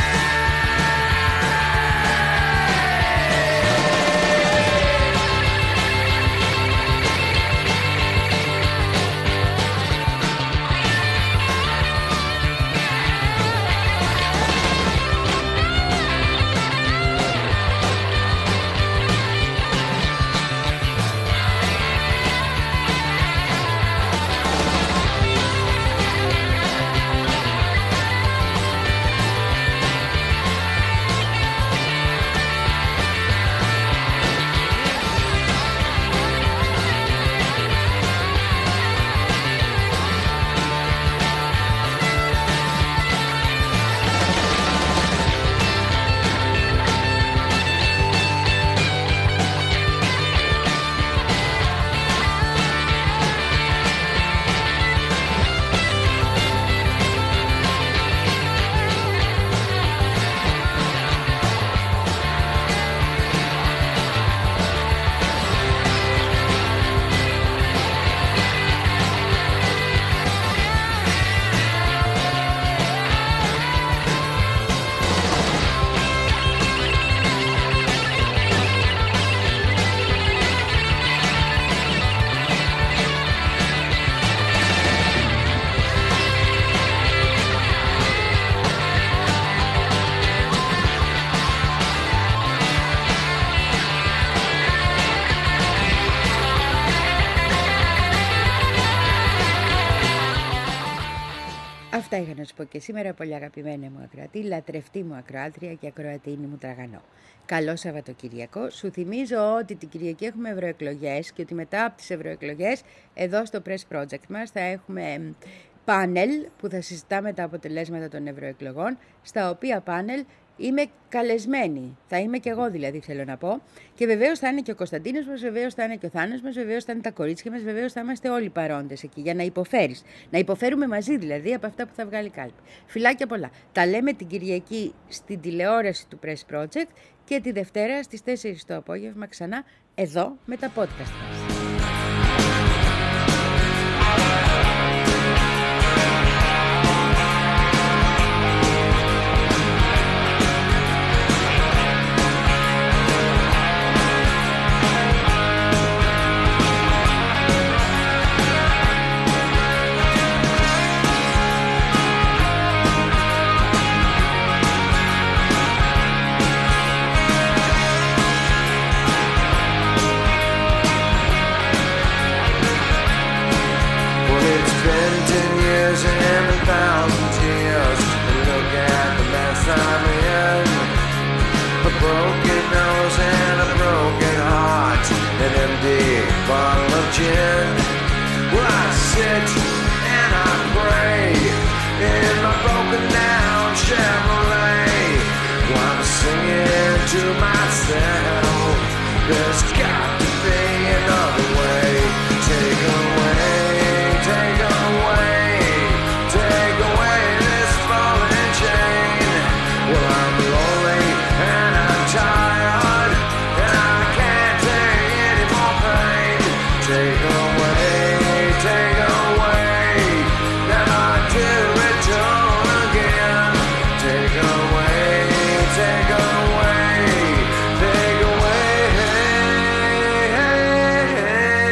Αυτά είχα να σου πω και σήμερα, πολύ αγαπημένη μου ακροατή, λατρευτή μου ακροάτρια και ακροατίνη μου τραγανό. Καλό Σαββατοκυριακό. Σου θυμίζω ότι την Κυριακή έχουμε ευρωεκλογές και ότι μετά από τις ευρωεκλογές εδώ στο Press Project μας θα έχουμε πάνελ που θα συζητάμε τα αποτελέσματα των ευρωεκλογών, στα οποία πάνελ είμαι καλεσμένη. Θα είμαι και εγώ δηλαδή, θέλω να πω. Και βεβαίως θα είναι και ο Κωνσταντίνος μας, βεβαίως θα είναι και ο Θάνος μας, βεβαίως θα είναι τα κορίτσια μας, βεβαίως θα είμαστε όλοι παρόντες εκεί για να υποφέρεις. Να υποφέρουμε μαζί δηλαδή από αυτά που θα βγάλει κάλπη. Φιλάκια πολλά. Τα λέμε την Κυριακή στην τηλεόραση του Press Project και τη Δευτέρα στις τέσσερις το απόγευμα ξανά εδώ με τα podcast μας. Broken nose and a broken heart, an empty bottle of gin. Well, I sit and I pray in my broken down Chevrolet while I'm singing to myself. There's got to be another way. Take away, take away, take away this falling chain. Well, I'm lonely and I'm tired, and I can't take any more pain. Take away, take away, never to return again. Take away, take away, take away.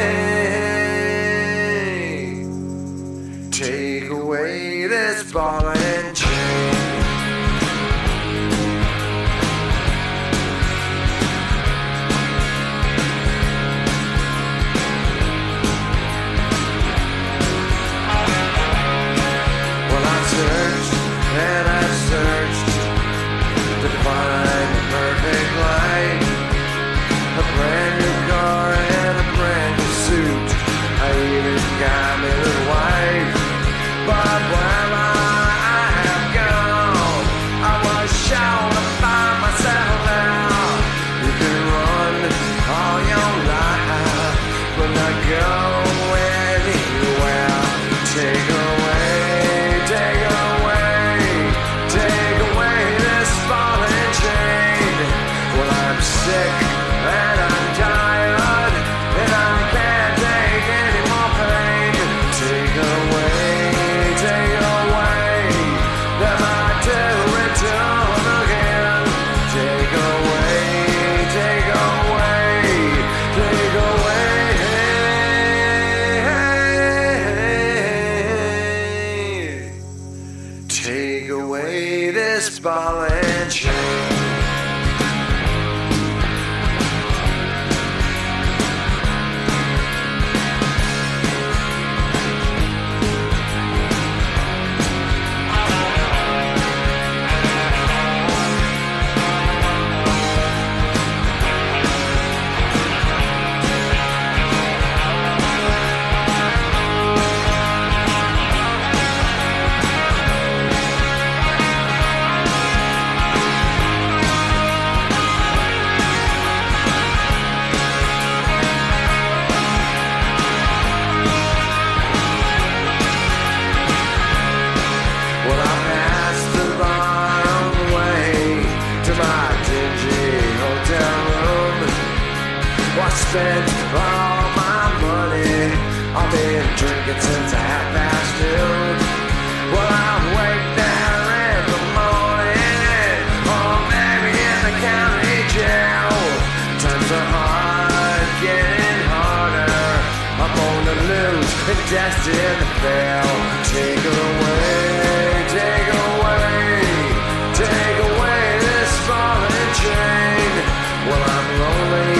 dingy hotel room. I spent all my money. I've been drinking since a half past two. Well, I'll wake there in the morning, or maybe in the county jail. Times are hard, getting harder. I'm on the loose and destined to fail. Take it away, take away, take away this falling chain. Well, I'm lonely